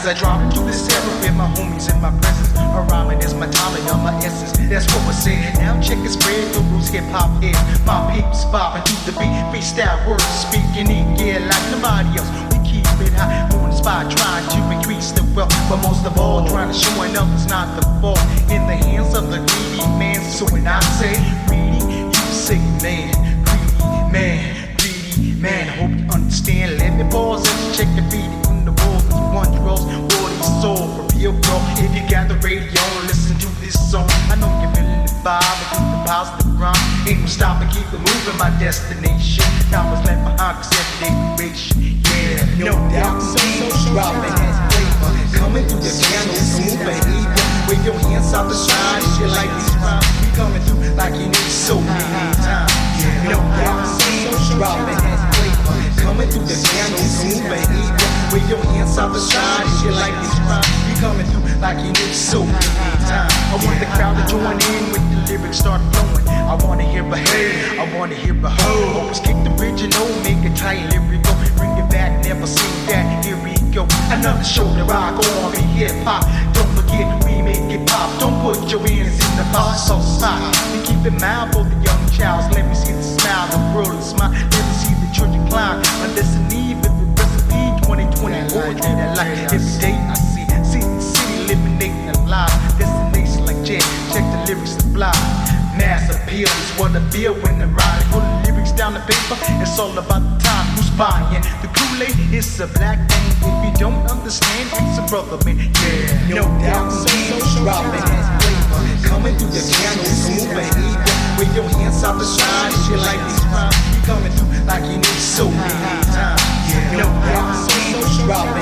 I drop into this era with my homies in my presence. A rhyming is my talent, on my essence. That's what we're saying. Now check and spread the rules, hip hop is my peeps bopping to the beat. Freestyle words speaking it, yeah, like nobody else. We keep it high on the spot, trying to increase the wealth, but most of all, trying to show enough is not the fault. In the hands of the greedy man. So when I say greedy, you say man, greedy man, greedy man. I hope you understand. Let me pause and check the beat on the walls. This one draws what he saw for real, bro. If you got the radio, listen to this song. I know you're feeling the vibe, and keep the positive grind. Ain't gonna stop and keep it moving, my destination. Now it's left behind, cause everyday duration. Yeah, no doubt. Dropping that flavor, coming through the piano, smooth behavior. With your hands out the side, shit like these rhymes. We coming through like you need so many times. Yeah, no doubt. Dropping that flavor, coming through the piano, smooth behavior. With your hands out the side, shit like these rhymes. We coming through like you need so many times. I want the crowd to join in with the lyrics start flowing. I wanna hear a hey, I wanna hear a ho. Always kick the original, make it tight lyrical. Bring it back, never seen that. Here we go. Another show to rock on in hip hop. Don't forget, we make it pop. Don't put your hands in the pot, so hot. We keep it mild for the young child. Let me see the smile, the world is smile. Let me see the children climb. On destiny with the recipe 2024. Day that life every day I see. See the city living alive. Destination like jet. Check the lyrics to fly. Mass appeal is what I feel when I ride. Put the lyrics down the paper. It's all about the time. Who's buying the Kool-Aid? It's a black thing. If you don't understand, it's a brother, man. Yeah, no doubt. Dropping that flavor, coming through the piano, smooth behavior. With your hands out the side, shit like these rhymes. You coming through like you need so many times. Yeah, no doubt. Dropping